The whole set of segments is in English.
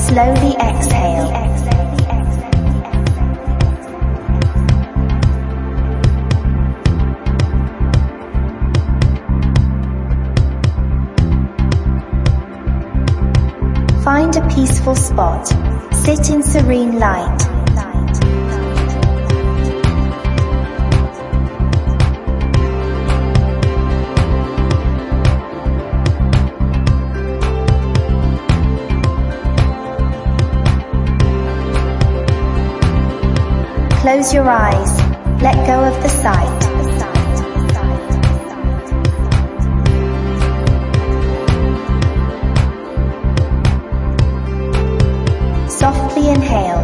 Slowly exhale. Find a peaceful spot. Sit in serene light. Close your eyes. Let go of the sight. Softly inhale.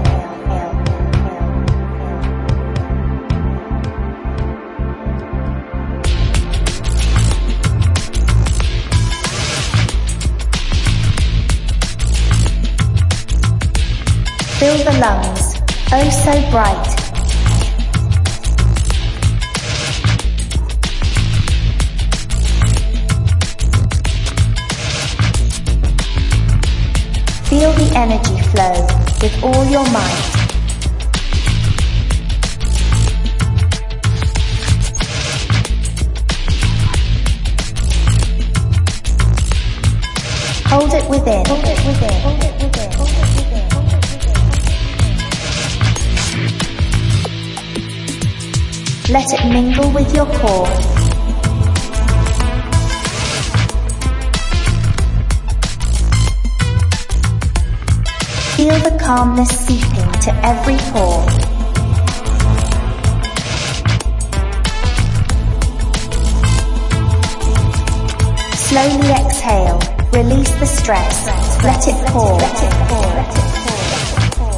Fill the lungs, oh so bright. Feel the energy flow with all your might. Hold it within. Hold it within. Hold it within. Hold it within. Hold it within. Let it mingle with your core. Feel the calmness seeping to every pore. Slowly exhale. Release the stress. Let it pour. Let it pour. Let it pour.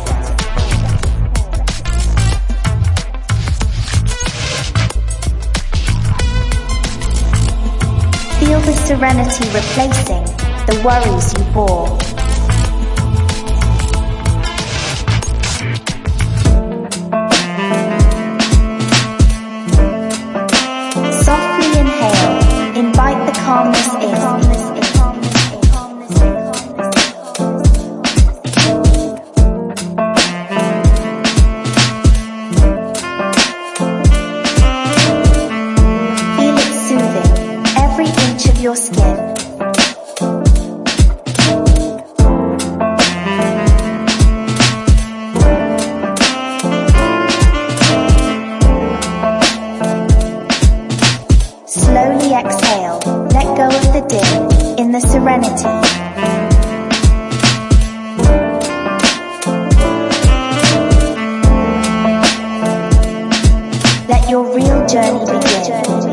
Feel the serenity replacing the worries you bore. Softly inhale. Invite the calmness in. Your skin. Slowly exhale. Let go of the dim in the serenity. Let your real journey begin.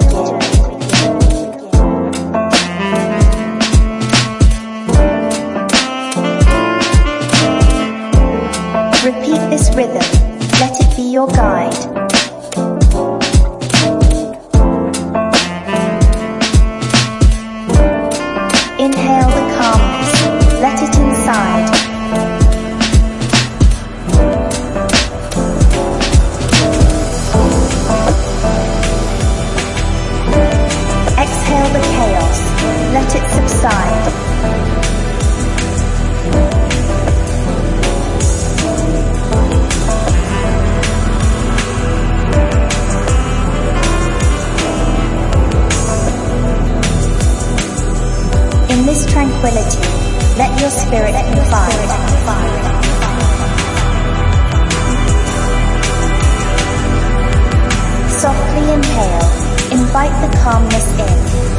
Repeat this rhythm, let it be your guide. Inhale the calmness, let it inside. Exhale the chaos, let it subside. In this tranquility, let your spirit confide. Softly inhale, invite the calmness in.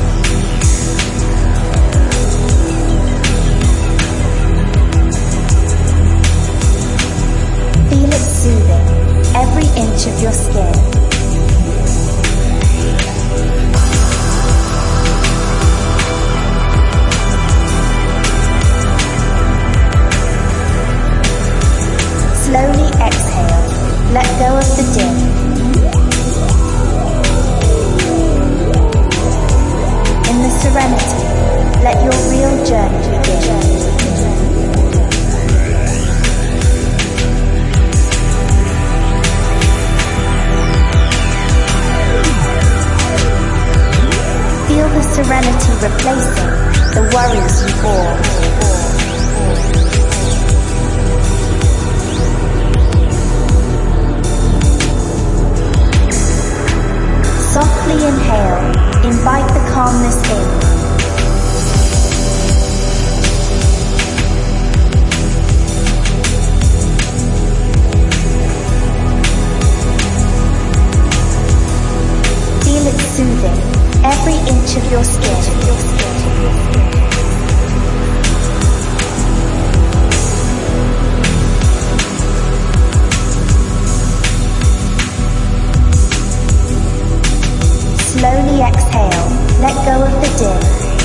Feel it soothing every inch of your skin. Slowly exhale, let go of the dim. In the serenity, let your real journey begin.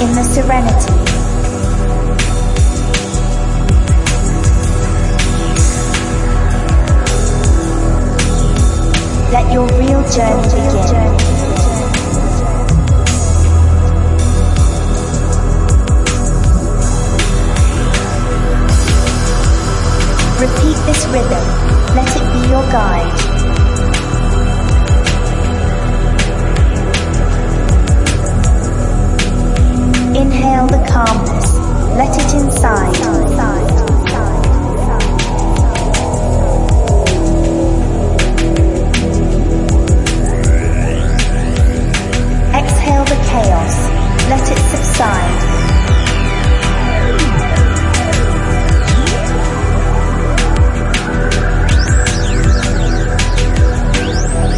in the serenity. Let your real journey begin. Repeat this rhythm, let it be your guide. Inhale the calmness, let it inside. Exhale the chaos, let it subside.